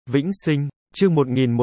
Vĩnh sinh, chương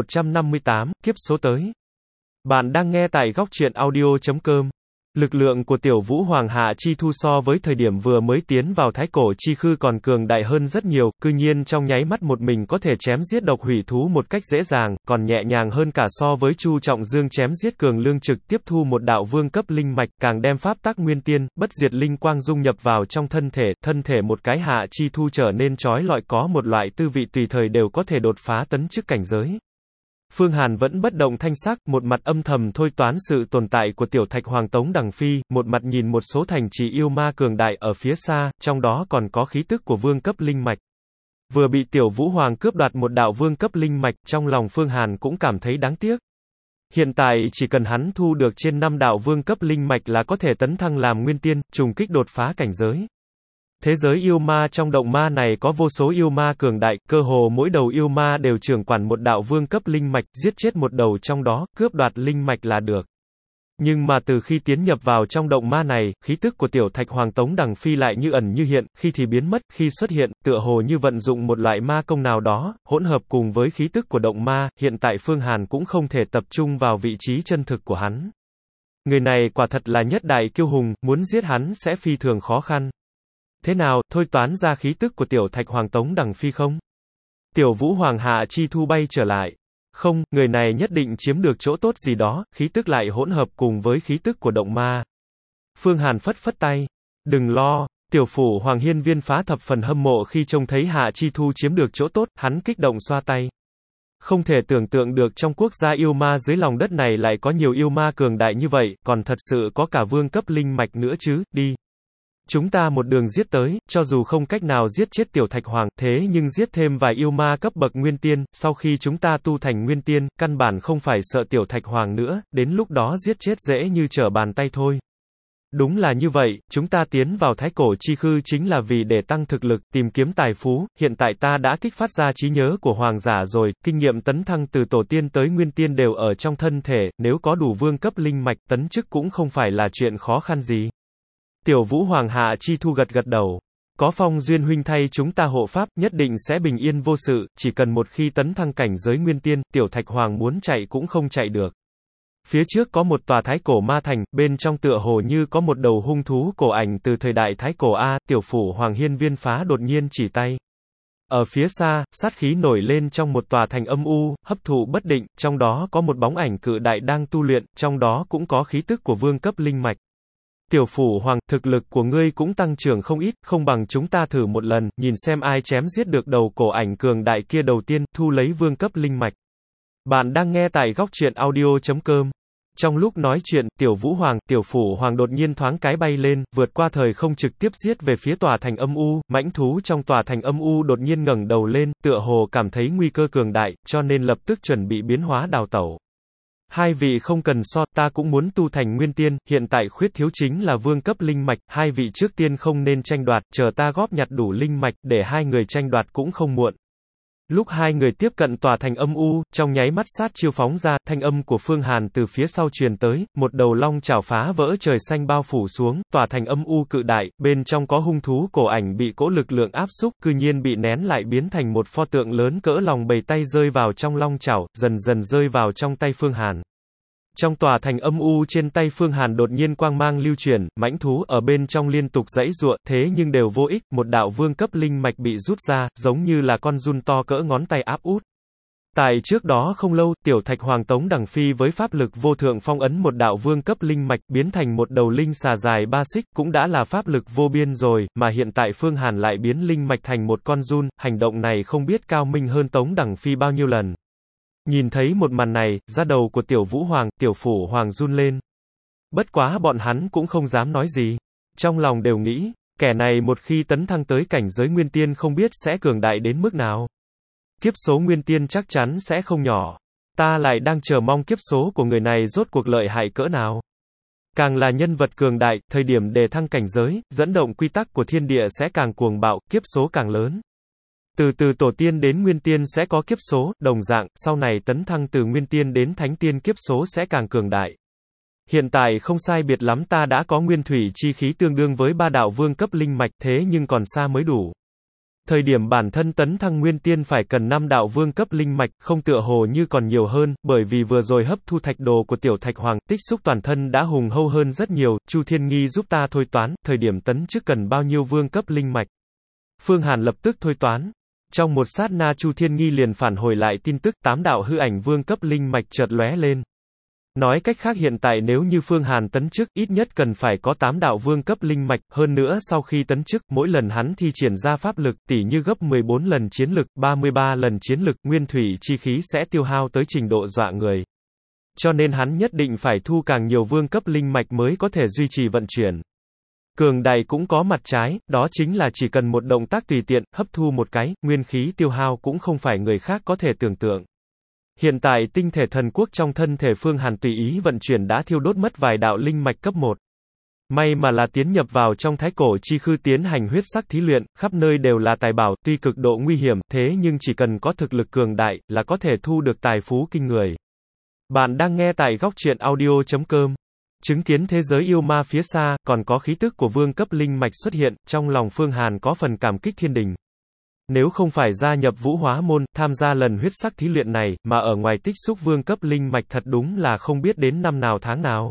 1158, kiếp số tới. Bạn đang nghe tại góc truyện audio.com. Lực lượng của Tiểu Vũ Hoàng Hạ Chi Thu so với thời điểm vừa mới tiến vào Thái Cổ Chi Khư còn cường đại hơn rất nhiều, cư nhiên trong nháy mắt một mình có thể chém giết độc hủy thú một cách dễ dàng, còn nhẹ nhàng hơn cả so với Chu Trọng Dương chém giết Cường Lương trực tiếp thu một đạo vương cấp linh mạch, càng đem pháp tắc nguyên tiên, bất diệt linh quang dung nhập vào trong thân thể một cái Hạ Chi Thu trở nên chói lọi, có một loại tư vị tùy thời đều có thể đột phá tấn chức cảnh giới. Phương Hàn vẫn bất động thanh sắc, một mặt âm thầm thôi toán sự tồn tại của tiểu Thạch Hoàng Tống Đằng Phi, một mặt nhìn một số thành trì yêu ma cường đại ở phía xa, trong đó còn có khí tức của vương cấp linh mạch. Vừa bị Tiểu Vũ Hoàng cướp đoạt một đạo vương cấp linh mạch, trong lòng Phương Hàn cũng cảm thấy đáng tiếc. Hiện tại chỉ cần hắn thu được trên 5 đạo vương cấp linh mạch là có thể tấn thăng làm nguyên tiên, trùng kích đột phá cảnh giới. Thế giới yêu ma trong động ma này có vô số yêu ma cường đại, cơ hồ mỗi đầu yêu ma đều trưởng quản một đạo vương cấp linh mạch, giết chết một đầu trong đó, cướp đoạt linh mạch là được. Nhưng mà từ khi tiến nhập vào trong động ma này, khí tức của tiểu Thạch Hoàng Tống Đằng Phi lại như ẩn như hiện, khi thì biến mất, khi xuất hiện, tựa hồ như vận dụng một loại ma công nào đó, hỗn hợp cùng với khí tức của động ma, hiện tại Phương Hàn cũng không thể tập trung vào vị trí chân thực của hắn. Người này quả thật là nhất đại kiêu hùng, muốn giết hắn sẽ phi thường khó khăn. Thế nào, thôi toán ra khí tức của tiểu Thạch Hoàng Tống Đằng Phi không? Tiểu Vũ Hoàng Hạ Chi Thu bay trở lại. Không, người này nhất định chiếm được chỗ tốt gì đó, khí tức lại hỗn hợp cùng với khí tức của động ma. Phương Hàn phất phất tay. Đừng lo, tiểu phủ Hoàng Hiên Viên Phá thập phần hâm mộ khi trông thấy Hạ Chi Thu chiếm được chỗ tốt, hắn kích động xoa tay. Không thể tưởng tượng được trong quốc gia yêu ma dưới lòng đất này lại có nhiều yêu ma cường đại như vậy, còn thật sự có cả vương cấp linh mạch nữa chứ, đi. Chúng ta một đường giết tới, cho dù không cách nào giết chết tiểu Thạch Hoàng, thế nhưng giết thêm vài yêu ma cấp bậc nguyên tiên, sau khi chúng ta tu thành nguyên tiên, căn bản không phải sợ tiểu Thạch Hoàng nữa, đến lúc đó giết chết dễ như trở bàn tay thôi. Đúng là như vậy, chúng ta tiến vào Thái Cổ Chi Khư chính là vì để tăng thực lực, tìm kiếm tài phú, hiện tại ta đã kích phát ra trí nhớ của hoàng giả rồi, kinh nghiệm tấn thăng từ tổ tiên tới nguyên tiên đều ở trong thân thể, nếu có đủ vương cấp linh mạch, tấn chức cũng không phải là chuyện khó khăn gì. Tiểu Vũ Hoàng Hạ Chi Thu gật đầu. Có Phong Duyên huynh thay chúng ta hộ pháp, nhất định sẽ bình yên vô sự, chỉ cần một khi tấn thăng cảnh giới nguyên tiên, tiểu Thạch Hoàng muốn chạy cũng không chạy được. Phía trước có một tòa Thái Cổ Ma Thành, bên trong tựa hồ như có một đầu hung thú cổ ảnh từ thời đại Thái Cổ A, tiểu phủ Hoàng Hiên Viên Phá đột nhiên chỉ tay. Ở phía xa, sát khí nổi lên trong một tòa thành âm u, hấp thụ bất định, trong đó có một bóng ảnh cự đại đang tu luyện, trong đó cũng có khí tức của vương cấp linh mạch. Tiểu phủ Hoàng, thực lực của ngươi cũng tăng trưởng không ít, không bằng chúng ta thử một lần, nhìn xem ai chém giết được đầu cổ ảnh cường đại kia đầu tiên, thu lấy vương cấp linh mạch. Bạn đang nghe tại góc truyện audio.com. Trong lúc nói chuyện, Tiểu Vũ Hoàng, Tiểu phủ Hoàng đột nhiên thoáng cái bay lên, vượt qua thời không trực tiếp giết về phía tòa thành âm u, mãnh thú trong tòa thành âm u đột nhiên ngẩng đầu lên, tựa hồ cảm thấy nguy cơ cường đại, cho nên lập tức chuẩn bị biến hóa đào tẩu. Hai vị không cần so, ta cũng muốn tu thành nguyên tiên, hiện tại khuyết thiếu chính là vương cấp linh mạch, hai vị trước tiên không nên tranh đoạt, chờ ta góp nhặt đủ linh mạch, để hai người tranh đoạt cũng không muộn. Lúc hai người tiếp cận tòa thành âm u, trong nháy mắt sát chiêu phóng ra, thanh âm của Phương Hàn từ phía sau truyền tới, một đầu long chảo phá vỡ trời xanh bao phủ xuống, tòa thành âm u cự đại, bên trong có hung thú cổ ảnh bị cỗ lực lượng áp xúc, cư nhiên bị nén lại biến thành một pho tượng lớn cỡ lòng bầy tay rơi vào trong long chảo, dần dần rơi vào trong tay Phương Hàn. Trong tòa thành âm u trên tay Phương Hàn đột nhiên quang mang lưu chuyển, mãnh thú ở bên trong liên tục giãy giụa, thế nhưng đều vô ích, một đạo vương cấp linh mạch bị rút ra, giống như là con giun to cỡ ngón tay áp út. Tại trước đó không lâu, tiểu Thạch Hoàng Tống Đằng Phi với pháp lực vô thượng phong ấn một đạo vương cấp linh mạch, biến thành một đầu linh xà dài 3 xích, cũng đã là pháp lực vô biên rồi, mà hiện tại Phương Hàn lại biến linh mạch thành một con giun, hành động này không biết cao minh hơn Tống Đằng Phi bao nhiêu lần. Nhìn thấy một màn này, da đầu của Tiểu Vũ Hoàng, Tiểu phủ Hoàng run lên. Bất quá bọn hắn cũng không dám nói gì. Trong lòng đều nghĩ, kẻ này một khi tấn thăng tới cảnh giới nguyên tiên không biết sẽ cường đại đến mức nào. Kiếp số nguyên tiên chắc chắn sẽ không nhỏ. Ta lại đang chờ mong kiếp số của người này rốt cuộc lợi hại cỡ nào. Càng là nhân vật cường đại, thời điểm đề thăng cảnh giới, dẫn động quy tắc của thiên địa sẽ càng cuồng bạo, kiếp số càng lớn. Từ tổ tiên đến nguyên tiên sẽ có kiếp số, đồng dạng, sau này tấn thăng từ nguyên tiên đến thánh tiên kiếp số sẽ càng cường đại. Hiện tại không sai biệt lắm ta đã có nguyên thủy chi khí tương đương với 3 đạo vương cấp linh mạch, thế nhưng còn xa mới đủ. Thời điểm bản thân tấn thăng nguyên tiên phải cần 5 đạo vương cấp linh mạch, không tựa hồ như còn nhiều hơn, bởi vì vừa rồi hấp thu thạch đồ của tiểu thạch hoàng, tích xúc toàn thân đã hùng hâu hơn rất nhiều, Chu Thiên Nghi giúp ta thôi toán, thời điểm tấn chức cần bao nhiêu vương cấp linh mạch. Phương Hàn lập tức thôi toán. Trong một sát na Chu Thiên Nghi liền phản hồi lại tin tức 8 đạo hư ảnh vương cấp linh mạch chợt lóe lên. Nói cách khác hiện tại nếu như Phương Hàn tấn chức, ít nhất cần phải có 8 đạo vương cấp linh mạch, hơn nữa sau khi tấn chức, mỗi lần hắn thi triển ra pháp lực, tỷ như gấp 14 lần chiến lực, 33 lần chiến lực, nguyên thủy chi khí sẽ tiêu hao tới trình độ dọa người. Cho nên hắn nhất định phải thu càng nhiều vương cấp linh mạch mới có thể duy trì vận chuyển. Cường đại cũng có mặt trái, đó chính là chỉ cần một động tác tùy tiện, hấp thu một cái, nguyên khí tiêu hao cũng không phải người khác có thể tưởng tượng. Hiện tại tinh thể thần quốc trong thân thể Phương Hàn tùy ý vận chuyển đã thiêu đốt mất vài đạo linh mạch cấp 1. May mà là tiến nhập vào trong thái cổ chi khư tiến hành huyết sắc thí luyện, khắp nơi đều là tài bảo, tuy cực độ nguy hiểm, thế nhưng chỉ cần có thực lực cường đại, là có thể thu được tài phú kinh người. Bạn đang nghe tại góc truyện audio.com. Chứng kiến thế giới yêu ma phía xa, còn có khí tức của vương cấp linh mạch xuất hiện, trong lòng Phương Hàn có phần cảm kích thiên đình. Nếu không phải gia nhập Vũ Hóa môn, tham gia lần huyết sắc thí luyện này, mà ở ngoài tích xúc vương cấp linh mạch thật đúng là không biết đến năm nào tháng nào.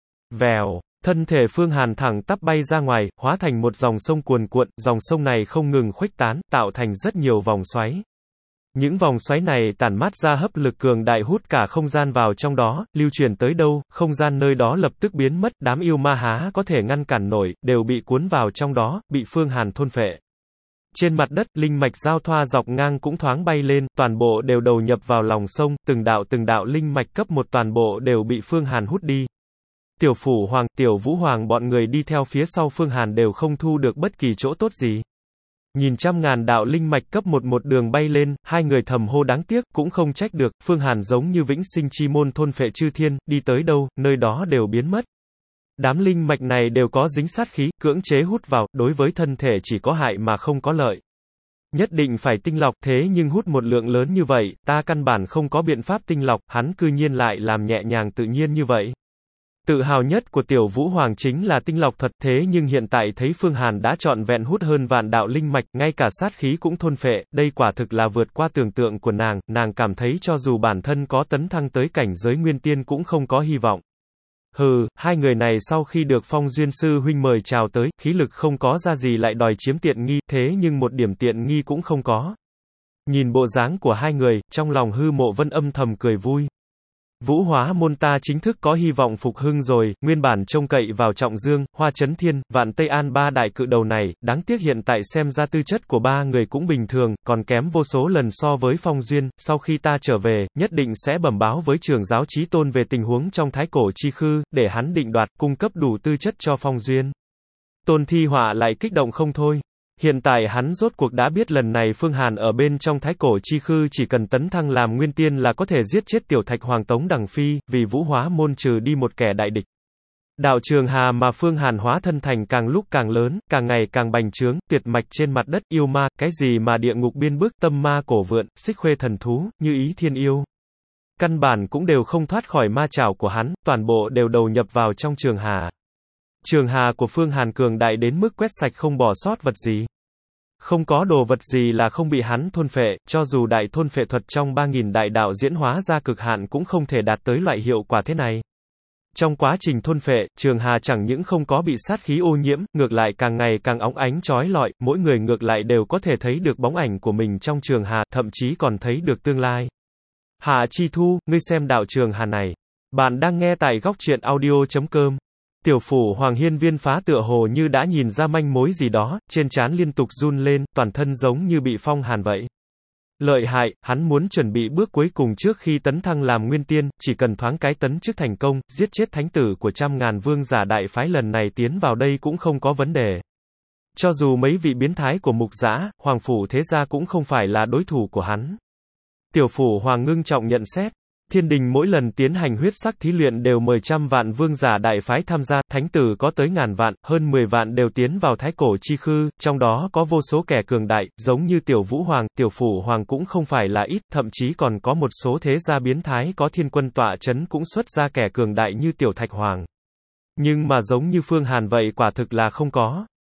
Vèo, thân thể Phương Hàn thẳng tắp bay ra ngoài, hóa thành một dòng sông cuồn cuộn, dòng sông này không ngừng khuếch tán, tạo thành rất nhiều vòng xoáy. Những vòng xoáy này tản mát ra hấp lực cường đại hút cả không gian vào trong đó, lưu truyền tới đâu, không gian nơi đó lập tức biến mất, đám yêu ma há có thể ngăn cản nổi, đều bị cuốn vào trong đó, bị Phương Hàn thôn phệ. Trên mặt đất, linh mạch giao thoa dọc ngang cũng thoáng bay lên, toàn bộ đều đầu nhập vào lòng sông, từng đạo linh mạch cấp 1 toàn bộ đều bị Phương Hàn hút đi. Tiểu Phủ Hoàng, Tiểu Vũ Hoàng bọn người đi theo phía sau Phương Hàn đều không thu được bất kỳ chỗ tốt gì. Nhìn trăm ngàn đạo linh mạch cấp 1 một đường bay lên, hai người thầm hô đáng tiếc, cũng không trách được, Phương Hàn giống như vĩnh sinh chi môn thôn phệ chư thiên, đi tới đâu, nơi đó đều biến mất. Đám linh mạch này đều có dính sát khí, cưỡng chế hút vào, đối với thân thể chỉ có hại mà không có lợi. Nhất định phải tinh lọc, thế nhưng hút một lượng lớn như vậy, ta căn bản không có biện pháp tinh lọc, hắn cư nhiên lại làm nhẹ nhàng tự nhiên như vậy. Tự hào nhất của Tiểu Vũ Hoàng chính là tinh lọc thuật, thế nhưng hiện tại thấy Phương Hàn đã trọn vẹn hút hơn vạn đạo linh mạch, ngay cả sát khí cũng thôn phệ, đây quả thực là vượt qua tưởng tượng của nàng cảm thấy cho dù bản thân có tấn thăng tới cảnh giới nguyên tiên cũng không có hy vọng. Hừ, hai người này sau khi được Phong Duyên Sư huynh mời chào tới, khí lực không có ra gì lại đòi chiếm tiện nghi, thế nhưng một điểm tiện nghi cũng không có. Nhìn bộ dáng của hai người, trong lòng Hư Mộ Vân âm thầm cười vui. Vũ Hóa môn ta chính thức có hy vọng phục hưng rồi, nguyên bản trông cậy vào Trọng Dương, Hoa Chấn Thiên, Vạn Tây An ba đại cự đầu này, đáng tiếc hiện tại xem ra tư chất của ba người cũng bình thường, còn kém vô số lần so với Phong Duyên, sau khi ta trở về, nhất định sẽ bẩm báo với trưởng giáo Chí Tôn về tình huống trong thái cổ chi khư, để hắn định đoạt, cung cấp đủ tư chất cho Phong Duyên. Tôn Thi Họa lại kích động không thôi. Hiện tại hắn rốt cuộc đã biết lần này Phương Hàn ở bên trong thái cổ chi khư chỉ cần tấn thăng làm nguyên tiên là có thể giết chết tiểu thạch hoàng Tống Đằng Phi, vì Vũ Hóa môn trừ đi một kẻ đại địch. Đạo Trường Hà mà Phương Hàn hóa thân thành càng lúc càng lớn, càng ngày càng bành trướng, tuyệt mạch trên mặt đất, yêu ma, cái gì mà địa ngục biên bức, tâm ma cổ vượn, xích khuê thần thú, như ý thiên yêu. Căn bản cũng đều không thoát khỏi ma chảo của hắn, toàn bộ đều đầu nhập vào trong Trường Hà. Trường Hà của Phương Hàn cường đại đến mức quét sạch không bỏ sót vật gì. Không có đồ vật gì là không bị hắn thôn phệ, cho dù đại thôn phệ thuật trong 3000 đại đạo diễn hóa ra cực hạn cũng không thể đạt tới loại hiệu quả thế này. Trong quá trình thôn phệ, Trường Hà chẳng những không có bị sát khí ô nhiễm, ngược lại càng ngày càng óng ánh chói lọi, mỗi người ngược lại đều có thể thấy được bóng ảnh của mình trong Trường Hà, thậm chí còn thấy được tương lai. Hạ Chi Thu, ngươi xem đạo Trường Hà này. Bạn đang nghe tại góc truyện audio.com. Tiểu Phủ Hoàng hiên viên phá tựa hồ như đã nhìn ra manh mối gì đó, trên trán liên tục run lên, toàn thân giống như bị phong hàn vậy. Lợi hại, hắn muốn chuẩn bị bước cuối cùng trước khi tấn thăng làm nguyên tiên, chỉ cần thoáng cái tấn chức thành công, giết chết thánh tử của 100.000 vương giả đại phái lần này tiến vào đây cũng không có vấn đề. Cho dù mấy vị biến thái của Mục Dã, Hoàng Phủ Thế Gia cũng không phải là đối thủ của hắn. Tiểu Phủ Hoàng ngưng trọng nhận xét. Thiên đình mỗi lần tiến hành huyết sắc thí luyện đều mời 100 vạn vương giả đại phái tham gia, thánh tử có tới ngàn vạn, hơn 10 vạn đều tiến vào thái cổ chi khư, trong đó có vô số kẻ cường đại, giống như Tiểu Vũ Hoàng, Tiểu Phủ Hoàng cũng không phải là ít, thậm chí còn có một số thế gia biến thái có thiên quân tọa chấn cũng xuất ra kẻ cường đại như Tiểu Thạch Hoàng. Nhưng mà giống như Phương Hàn vậy quả thực là không có.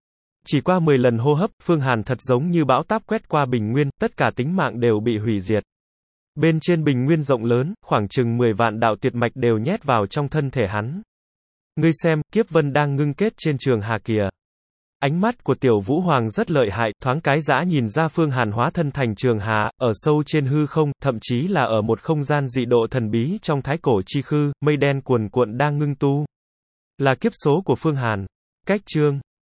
Chỉ qua 10 lần hô hấp, Phương Hàn thật giống như bão táp quét qua bình nguyên, tất cả tính mạng đều bị hủy diệt. Bên trên bình nguyên rộng lớn, khoảng chừng 10 vạn đạo tuyệt mạch đều nhét vào trong thân thể hắn. Ngươi xem, kiếp vân đang ngưng kết trên trường hà kìa. Ánh mắt của Tiểu Vũ Hoàng rất lợi hại, thoáng cái dã nhìn ra Phương Hàn hóa thân thành trường hà, ở sâu trên hư không, thậm chí là ở một không gian dị độ thần bí trong thái cổ chi khư, mây đen cuồn cuộn đang ngưng tu. Là kiếp số của Phương Hàn. Cách chương